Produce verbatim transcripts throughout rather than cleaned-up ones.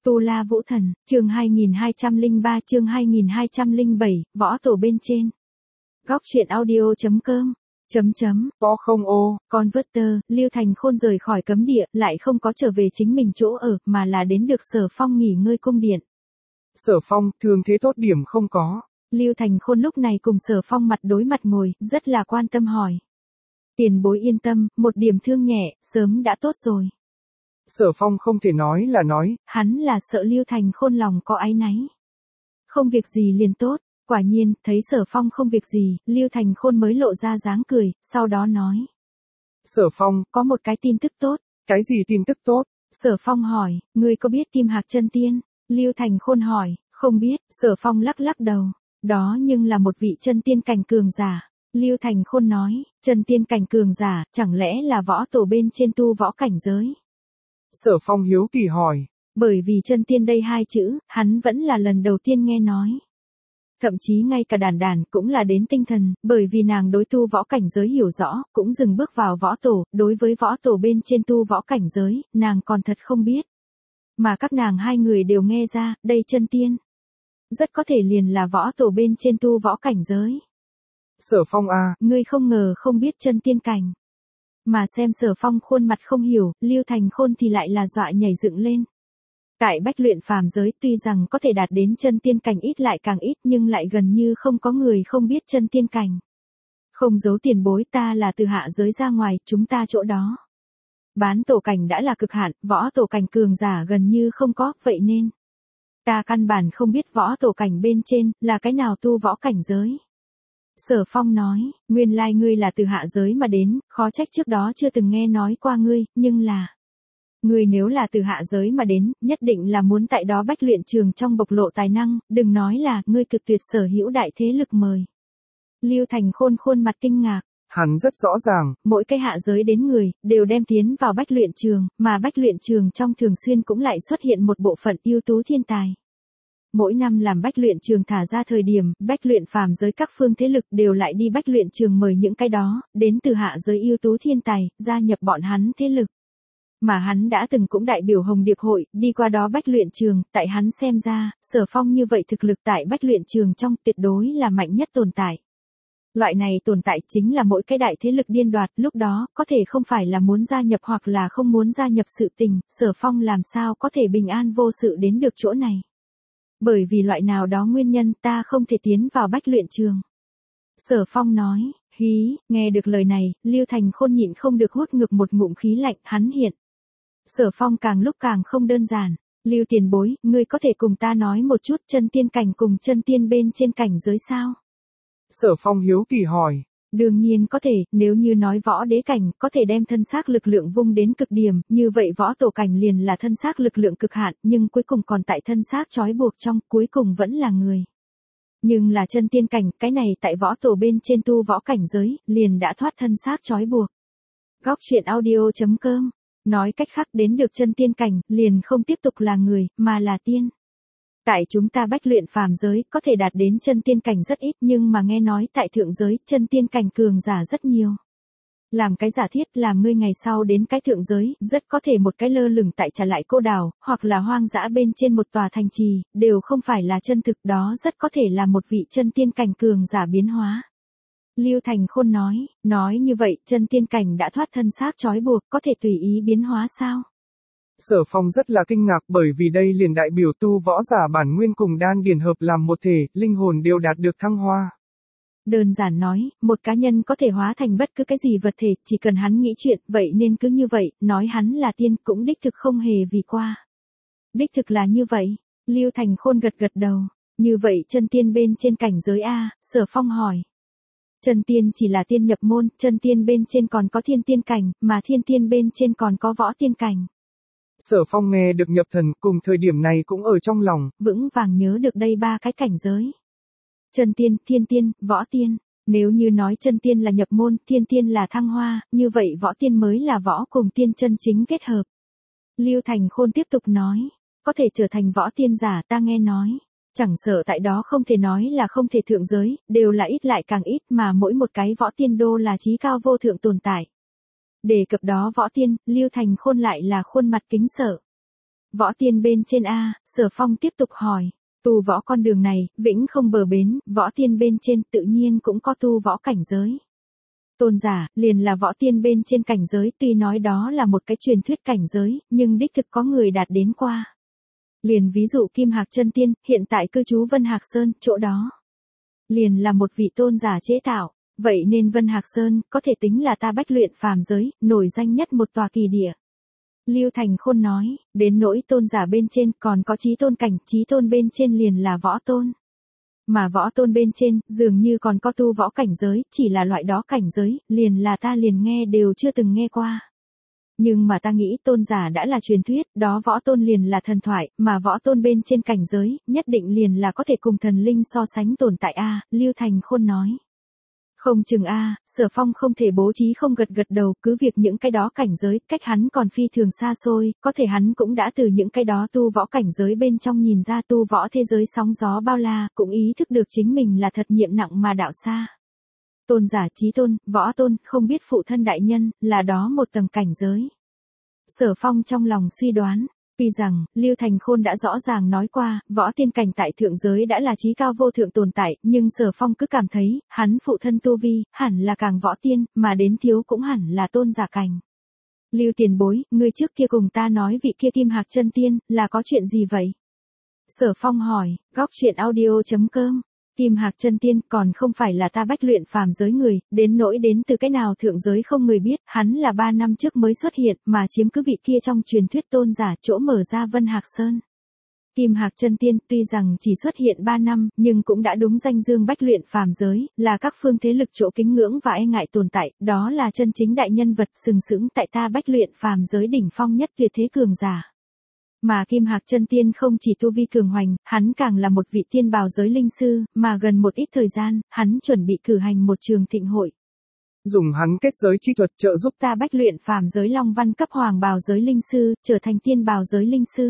Tu La Vũ Thần, chương hai nghìn hai trăm lẻ ba chương hai nghìn hai trăm lẻ bảy, võ tổ bên trên. Góc truyện audio chấm com. Chấm chấm. Có không ô. Con vớt tơ, Lưu Thành Khôn rời khỏi cấm địa, lại không có trở về chính mình chỗ ở, mà là đến được Sở Phong nghỉ ngơi cung điện. Sở Phong, thường thế tốt điểm không có. Lưu Thành Khôn lúc này cùng Sở Phong mặt đối mặt ngồi, rất là quan tâm hỏi. Tiền bối yên tâm, một điểm thương nhẹ, sớm đã tốt rồi. Sở Phong không thể nói là nói. Hắn là sợ Lưu Thành Khôn lòng có áy náy. Không việc gì liền tốt. Quả nhiên, thấy Sở Phong không việc gì, Lưu Thành Khôn mới lộ ra dáng cười, sau đó nói. Sở Phong, có một cái tin tức tốt. Cái gì tin tức tốt? Sở Phong hỏi, ngươi có biết Kim Hạc chân tiên? Lưu Thành Khôn hỏi, không biết. Sở Phong lắc lắc đầu. Đó nhưng là một vị chân tiên cảnh cường giả. Lưu Thành Khôn nói, chân tiên cảnh cường giả, chẳng lẽ là võ tổ bên trên tu võ cảnh giới? Sở Phong hiếu kỳ hỏi. Bởi vì chân tiên đây hai chữ, hắn vẫn là lần đầu tiên nghe nói. Thậm chí ngay cả đàn đàn cũng là đến tinh thần, bởi vì nàng đối tu võ cảnh giới hiểu rõ, cũng dừng bước vào võ tổ, đối với võ tổ bên trên tu võ cảnh giới, nàng còn thật không biết. Mà các nàng hai người đều nghe ra, đây chân tiên. Rất có thể liền là võ tổ bên trên tu võ cảnh giới. Sở Phong a, ngươi không ngờ không biết chân tiên cảnh. Mà xem Sở Phong khuôn mặt không hiểu, Lưu Thành Khôn thì lại là dọa nhảy dựng lên. Tại bách luyện phàm giới tuy rằng có thể đạt đến chân tiên cảnh ít lại càng ít nhưng lại gần như không có người không biết chân tiên cảnh. Không giấu tiền bối, ta là từ hạ giới ra ngoài, chúng ta chỗ đó. Bán tổ cảnh đã là cực hạn, võ tổ cảnh cường giả gần như không có, vậy nên. Ta căn bản không biết võ tổ cảnh bên trên, là cái nào tu võ cảnh giới. Sở Phong nói, nguyên lai ngươi là từ hạ giới mà đến, khó trách trước đó chưa từng nghe nói qua ngươi, nhưng là. Ngươi nếu là từ hạ giới mà đến, nhất định là muốn tại đó bách luyện trường trong bộc lộ tài năng, đừng nói là, ngươi cực tuyệt sở hữu đại thế lực mời. Lưu Thành Khôn khuôn mặt kinh ngạc. Hắn rất rõ ràng, mỗi cái hạ giới đến người, đều đem tiến vào bách luyện trường, mà bách luyện trường trong thường xuyên cũng lại xuất hiện một bộ phận ưu tú thiên tài. Mỗi năm làm bách luyện trường thả ra thời điểm, bách luyện phàm giới các phương thế lực đều lại đi bách luyện trường mời những cái đó, đến từ hạ giới ưu tú thiên tài, gia nhập bọn hắn thế lực. Mà hắn đã từng cũng đại biểu Hồng Điệp hội, đi qua đó bách luyện trường, tại hắn xem ra, Sở Phong như vậy thực lực tại bách luyện trường trong tuyệt đối là mạnh nhất tồn tại. Loại này tồn tại chính là mỗi cái đại thế lực điên đoạt, lúc đó, có thể không phải là muốn gia nhập hoặc là không muốn gia nhập sự tình, Sở Phong làm sao có thể bình an vô sự đến được chỗ này. Bởi vì loại nào đó nguyên nhân ta không thể tiến vào bách luyện trường. Sở Phong nói, hí, nghe được lời này, Lưu Thành Khôn nhịn không được hút ngược một ngụm khí lạnh, hắn hiện. Sở Phong càng lúc càng không đơn giản. Lưu tiền bối, ngươi có thể cùng ta nói một chút chân tiên cảnh cùng chân tiên bên trên cảnh giới sao? Sở Phong hiếu kỳ hỏi. Đương nhiên có thể, nếu như nói võ đế cảnh, có thể đem thân xác lực lượng vung đến cực điểm, như vậy võ tổ cảnh liền là thân xác lực lượng cực hạn, nhưng cuối cùng còn tại thân xác trói buộc trong, cuối cùng vẫn là người. Nhưng là chân tiên cảnh, cái này tại võ tổ bên trên tu võ cảnh giới, liền đã thoát thân xác trói buộc. Góc truyện audio chấm com. Nói cách khác đến được chân tiên cảnh, liền không tiếp tục là người, mà là tiên. Tại chúng ta bách luyện phàm giới, có thể đạt đến chân tiên cảnh rất ít, nhưng mà nghe nói tại thượng giới, chân tiên cảnh cường giả rất nhiều. Làm cái giả thiết làm ngươi ngày sau đến cái thượng giới, rất có thể một cái lơ lửng tại trả lại cô đảo, hoặc là hoang dã bên trên một tòa thành trì, đều không phải là chân thực, đó rất có thể là một vị chân tiên cảnh cường giả biến hóa. Lưu Thành Khôn nói, nói như vậy, chân tiên cảnh đã thoát thân xác trói buộc, có thể tùy ý biến hóa sao? Sở Phong rất là kinh ngạc bởi vì đây liền đại biểu tu võ giả bản nguyên cùng đan điền hợp làm một thể, linh hồn đều đạt được thăng hoa. Đơn giản nói, một cá nhân có thể hóa thành bất cứ cái gì vật thể, chỉ cần hắn nghĩ chuyện, vậy nên cứ như vậy, nói hắn là tiên cũng đích thực không hề vì qua. Đích thực là như vậy, Lưu Thành Khôn gật gật đầu, như vậy chân tiên bên trên cảnh giới A, Sở Phong hỏi. Chân tiên chỉ là tiên nhập môn, chân tiên bên trên còn có thiên tiên cảnh, mà thiên tiên bên trên còn có võ tiên cảnh. Sở Phong nghe được nhập thần, cùng thời điểm này cũng ở trong lòng, vững vàng nhớ được đây ba cái cảnh giới. Chân tiên, thiên tiên, võ tiên. Nếu như nói chân tiên là nhập môn, thiên tiên là thăng hoa, như vậy võ tiên mới là võ cùng tiên chân chính kết hợp. Lưu Thành Khôn tiếp tục nói, có thể trở thành võ tiên giả ta nghe nói. Chẳng sợ tại đó không thể nói là không thể thượng giới, đều là ít lại càng ít mà mỗi một cái võ tiên đô là chí cao vô thượng tồn tại. Đề cập đó võ tiên, Lưu Thành Khôn lại là khuôn mặt kính sợ. Võ tiên bên trên a, Sở Phong tiếp tục hỏi. Tu võ con đường này, vĩnh không bờ bến, võ tiên bên trên tự nhiên cũng có tu võ cảnh giới. Tôn giả, liền là võ tiên bên trên cảnh giới, tuy nói đó là một cái truyền thuyết cảnh giới, nhưng đích thực có người đạt đến qua. Liền ví dụ Kim Hạc chân tiên, hiện tại cư trú Vân Hạc Sơn, chỗ đó. Liền là một vị tôn giả chế tạo, vậy nên Vân Hạc Sơn, có thể tính là ta bách luyện phàm giới, nổi danh nhất một tòa kỳ địa. Lưu Thành Khôn nói, đến nỗi tôn giả bên trên còn có chí tôn cảnh, chí tôn bên trên liền là võ tôn. Mà võ tôn bên trên, dường như còn có tu võ cảnh giới, chỉ là loại đó cảnh giới, liền là ta liền nghe đều chưa từng nghe qua. Nhưng mà ta nghĩ tôn giả đã là truyền thuyết, đó võ tôn liền là thần thoại, mà võ tôn bên trên cảnh giới, nhất định liền là có thể cùng thần linh so sánh tồn tại a, Lưu Thành Khôn nói. Không chừng a, Sở Phong không thể bố trí không gật gật đầu, cứ việc những cái đó cảnh giới, cách hắn còn phi thường xa xôi, có thể hắn cũng đã từ những cái đó tu võ cảnh giới bên trong nhìn ra tu võ thế giới sóng gió bao la, cũng ý thức được chính mình là thật nhiệm nặng mà đạo xa. Tôn giả chí tôn, võ tôn, không biết phụ thân đại nhân, là đó một tầng cảnh giới. Sở Phong trong lòng suy đoán. Tuy rằng, Lưu Thành Khôn đã rõ ràng nói qua, võ tiên cảnh tại thượng giới đã là chí cao vô thượng tồn tại, nhưng Sở Phong cứ cảm thấy, hắn phụ thân tu vi, hẳn là càng võ tiên, mà đến thiếu cũng hẳn là tôn giả cảnh. Lưu tiền bối, ngươi trước kia cùng ta nói vị kia Kim Hạc chân tiên, là có chuyện gì vậy? Sở Phong hỏi, góc chuyện audio chấm com. Kim Hạc chân tiên còn không phải là ta bách luyện phàm giới người, đến nỗi đến từ cái nào thượng giới không người biết, hắn là ba năm trước mới xuất hiện, mà chiếm cứ vị kia trong truyền thuyết tôn giả chỗ mở ra Vân Hạc Sơn. Kim Hạc chân tiên tuy rằng chỉ xuất hiện ba năm, nhưng cũng đã đúng danh dương bách luyện phàm giới, là các phương thế lực chỗ kính ngưỡng và e ngại tồn tại, đó là chân chính đại nhân vật sừng sững tại ta bách luyện phàm giới đỉnh phong nhất tuyệt thế cường giả. Mà Kim Hạc chân tiên không chỉ tu vi cường hoành, hắn càng là một vị tiên bào giới linh sư, mà gần một ít thời gian, hắn chuẩn bị cử hành một trường thịnh hội. Dùng hắn kết giới chi thuật trợ giúp ta bách luyện phàm giới long văn cấp hoàng bào giới linh sư, trở thành tiên bào giới linh sư.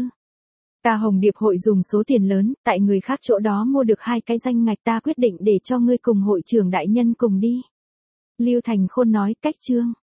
Ta Hồng Điệp hội dùng số tiền lớn, tại người khác chỗ đó mua được hai cái danh ngạch, ta quyết định để cho ngươi cùng hội trưởng đại nhân cùng đi. Lưu Thành Khôn nói, cách chương.